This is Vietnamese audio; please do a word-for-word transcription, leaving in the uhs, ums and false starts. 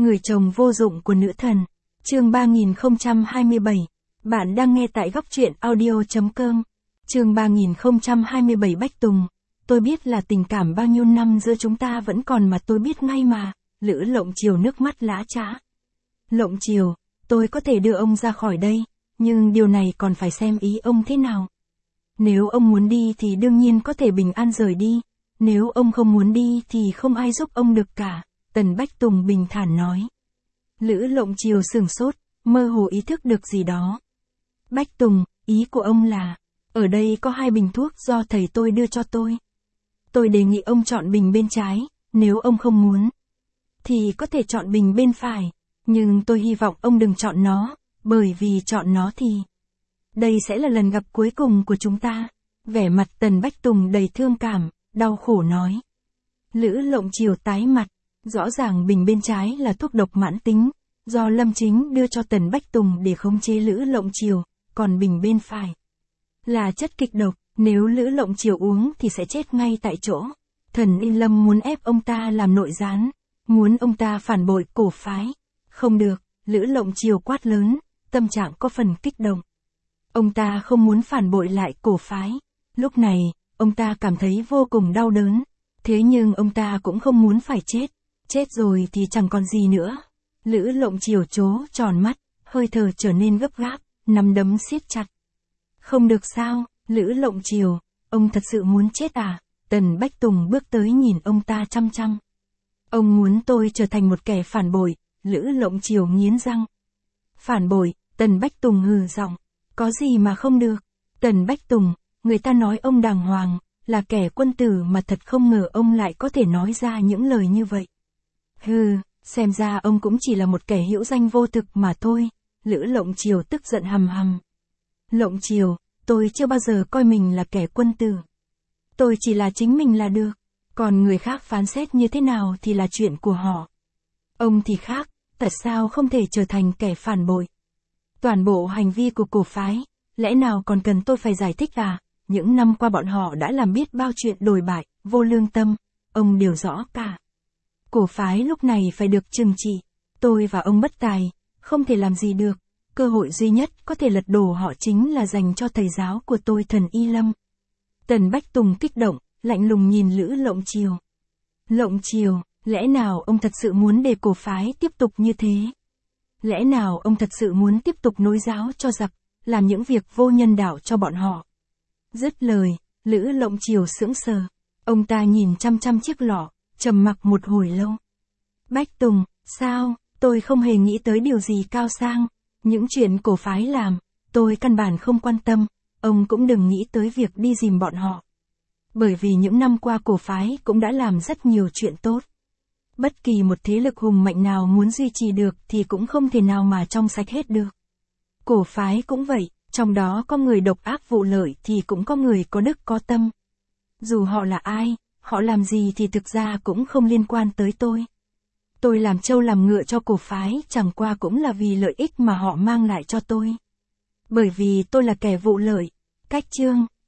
Người chồng vô dụng của nữ thần. Chương ba nghìn không trăm hai mươi bảy. Bạn đang nghe tại góc truyện audio chấm com. Chương ba nghìn không trăm hai mươi bảy. Bách Tùng. Tôi biết là tình cảm bao nhiêu năm giữa chúng ta vẫn còn mà tôi biết ngay mà. Lữ Lộng Triều nước mắt lã chã. Lộng Triều, tôi có thể đưa ông ra khỏi đây, nhưng điều này còn phải xem ý ông thế nào. Nếu ông muốn đi thì đương nhiên có thể bình an rời đi. Nếu ông không muốn đi thì không ai giúp ông được cả. Tần Bách Tùng bình thản nói. Lữ Lộng Triều sửng sốt, mơ hồ ý thức được gì đó. Bách Tùng, ý của ông là, ở đây có hai bình thuốc do thầy tôi đưa cho tôi. Tôi đề nghị ông chọn bình bên trái, nếu ông không muốn, thì có thể chọn bình bên phải, nhưng tôi hy vọng ông đừng chọn nó, bởi vì chọn nó thì, đây sẽ là lần gặp cuối cùng của chúng ta. Vẻ mặt Tần Bách Tùng đầy thương cảm, đau khổ nói. Lữ Lộng Triều tái mặt. Rõ ràng bình bên trái là thuốc độc mãn tính, do Lâm Chính đưa cho Tần Bách Tùng để khống chế Lữ Lộng Triều, còn bình bên phải là chất kịch độc, nếu Lữ Lộng Triều uống thì sẽ chết ngay tại chỗ. Thần Y Lâm muốn ép ông ta làm nội gián, muốn ông ta phản bội cổ phái. Không được, Lữ Lộng Triều quát lớn, tâm trạng có phần kích động. Ông ta không muốn phản bội lại cổ phái. Lúc này, ông ta cảm thấy vô cùng đau đớn. Thế nhưng ông ta cũng không muốn phải chết. Chết rồi thì chẳng còn gì nữa. Lữ Lộng Triều trố tròn mắt, hơi thở trở nên gấp gáp, nắm đấm siết chặt. Không được sao, Lữ Lộng Triều, ông thật sự muốn chết à? Tần Bách Tùng bước tới nhìn ông ta chăm chăm. Ông muốn tôi trở thành một kẻ phản bội. Lữ Lộng Triều nghiến răng. Phản bội, Tần Bách Tùng hừ giọng. Có gì mà không được? Tần Bách Tùng, người ta nói ông đàng hoàng, là kẻ quân tử mà thật không ngờ ông lại có thể nói ra những lời như vậy. Hừ, xem ra ông cũng chỉ là một kẻ hữu danh vô thực mà thôi. Lữ Lộng Triều tức giận hầm hầm. Lộng Triều, tôi chưa bao giờ coi mình là kẻ quân tử. Tôi chỉ là chính mình là được. Còn người khác phán xét như thế nào thì là chuyện của họ. Ông thì khác, tại sao không thể trở thành kẻ phản bội? Toàn bộ hành vi của cổ phái, lẽ nào còn cần tôi phải giải thích à? Những năm qua bọn họ đã làm biết bao chuyện đồi bại, vô lương tâm. Ông đều rõ cả. Cổ phái lúc này phải được trừng trị. Tôi và ông bất tài, không thể làm gì được. Cơ hội duy nhất có thể lật đổ họ chính là dành cho thầy giáo của tôi Thần Y Lâm. Tần Bách Tùng kích động, lạnh lùng nhìn Lữ Lộng Triều. Lộng Triều, lẽ nào ông thật sự muốn để cổ phái tiếp tục như thế? Lẽ nào ông thật sự muốn tiếp tục nối giáo cho giặc, làm những việc vô nhân đạo cho bọn họ? Dứt lời, Lữ Lộng Triều sững sờ. Ông ta nhìn chăm chăm chiếc lọ, trầm mặc một hồi lâu. Bách Tùng, sao, tôi không hề nghĩ tới điều gì cao sang. Những chuyện cổ phái làm, tôi căn bản không quan tâm. Ông cũng đừng nghĩ tới việc đi dìm bọn họ. Bởi vì những năm qua cổ phái cũng đã làm rất nhiều chuyện tốt. Bất kỳ một thế lực hùng mạnh nào muốn duy trì được thì cũng không thể nào mà trong sạch hết được. Cổ phái cũng vậy, trong đó có người độc ác vụ lợi thì cũng có người có đức có tâm. Dù họ là ai, họ làm gì thì thực ra cũng không liên quan tới tôi. Tôi làm trâu làm ngựa cho cổ phái chẳng qua cũng là vì lợi ích mà họ mang lại cho tôi. Bởi vì tôi là kẻ vụ lợi. Cách chương.